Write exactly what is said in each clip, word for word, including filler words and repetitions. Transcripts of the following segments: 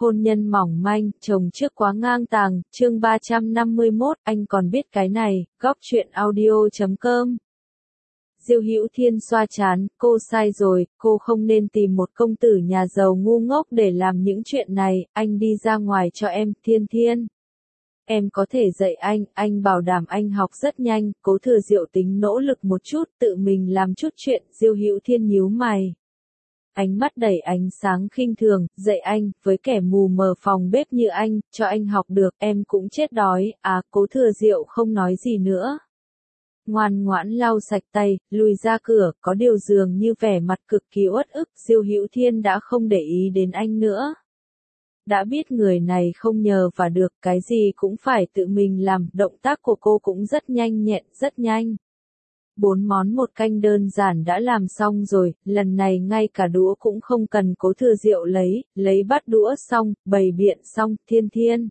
hôn nhân mỏng manh, chồng trước quá ngang tàng, chương ba trăm năm mươi mốt, anh còn biết cái này, góc truyện audio chấm com. Diêu Hữu Thiên xoa trán, cô sai rồi, cô không nên tìm một công tử nhà giàu ngu ngốc để làm những chuyện này, anh đi ra ngoài cho em, Thiên Thiên. Em có thể dạy anh, anh bảo đảm anh học rất nhanh, Cố Thừa Diệu tính nỗ lực một chút, tự mình làm chút chuyện, Diêu Hữu Thiên nhíu mày. Ánh mắt đầy ánh sáng khinh thường, dạy anh, với kẻ mù mờ phòng bếp như anh, cho anh học được, em cũng chết đói, à, Cố Thừa Diệu không nói gì nữa. Ngoan ngoãn lau sạch tay, lùi ra cửa, có điều dường như vẻ mặt cực kỳ uất ức, Diêu Hữu Thiên đã không để ý đến anh nữa. Đã biết người này không nhờ và được, cái gì cũng phải tự mình làm, động tác của cô cũng rất nhanh nhẹn, rất nhanh. Bốn món một canh đơn giản đã làm xong rồi, lần này ngay cả đũa cũng không cần Cố Thừa Diệu lấy, lấy bát đũa xong, bày biện xong, Thiên Thiên.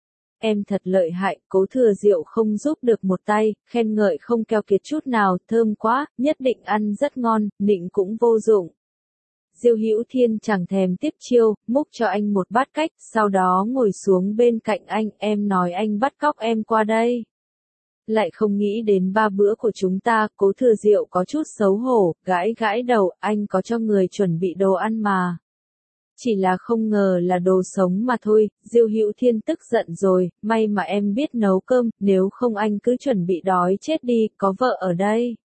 Em thật lợi hại, Cố Thừa Diệu không giúp được một tay, khen ngợi không keo kiệt chút nào, thơm quá, nhất định ăn rất ngon, nịnh cũng vô dụng. Diêu Hữu Thiên chẳng thèm tiếp chiêu, múc cho anh một bát cách, sau đó ngồi xuống bên cạnh anh, em nói anh bắt cóc em qua đây. Lại không nghĩ đến ba bữa của chúng ta, Cố Thừa Diệu có chút xấu hổ, gãi gãi đầu, anh có cho người chuẩn bị đồ ăn mà. Chỉ là không ngờ là đồ sống mà thôi, Diêu Hữu Thiên tức giận rồi, may mà em biết nấu cơm, nếu không anh cứ chuẩn bị đói chết đi, có vợ ở đây.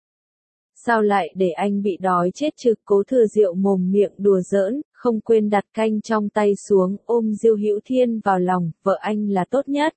Sao lại để anh bị đói chết chứ? Cố Thừa Diệu mồm miệng đùa giỡn, không quên đặt canh trong tay xuống, ôm Diêu Hữu Thiên vào lòng, vợ anh là tốt nhất.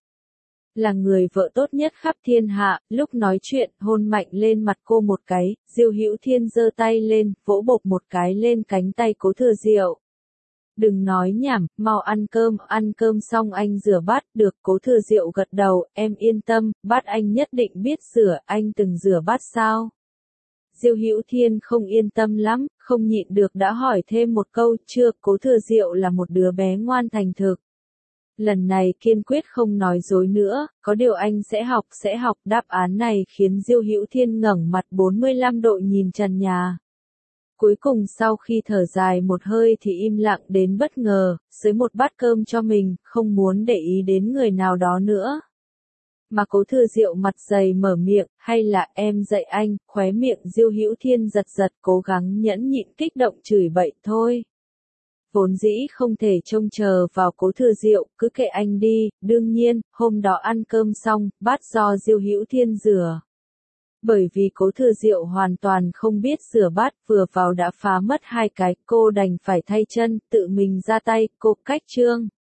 Là người vợ tốt nhất khắp thiên hạ, lúc nói chuyện, hôn mạnh lên mặt cô một cái, Diêu Hữu Thiên giơ tay lên, vỗ bộp một cái lên cánh tay Cố Thừa Diệu. Đừng nói nhảm, mau ăn cơm, ăn cơm xong anh rửa bát, được, Cố Thừa Diệu gật đầu, em yên tâm, bát anh nhất định biết rửa, anh từng rửa bát sao? Diêu Hữu Thiên không yên tâm lắm, không nhịn được đã hỏi thêm một câu, chưa, Cố Thừa Diệu là một đứa bé ngoan thành thực. Lần này kiên quyết không nói dối nữa, có điều anh sẽ học, sẽ học, đáp án này khiến Diêu Hữu Thiên ngẩng mặt bốn mươi lăm độ nhìn trần nhà. Cuối cùng sau khi thở dài một hơi thì im lặng đến bất ngờ, xới một bát cơm cho mình, không muốn để ý đến người nào đó nữa. Mà Cố Thừa Diệu mặt dày mở miệng, hay là em dạy anh, khóe miệng Diêu Hữu Thiên giật giật cố gắng nhẫn nhịn kích động chửi bậy thôi. Vốn dĩ không thể trông chờ vào Cố Thừa Diệu, cứ kệ anh đi, đương nhiên, hôm đó ăn cơm xong, bát do Diêu Hữu Thiên rửa. Bởi vì Cố Thừa Diệu hoàn toàn không biết rửa bát, vừa vào đã phá mất hai cái, cô đành phải thay chân, tự mình ra tay, cô cách trương.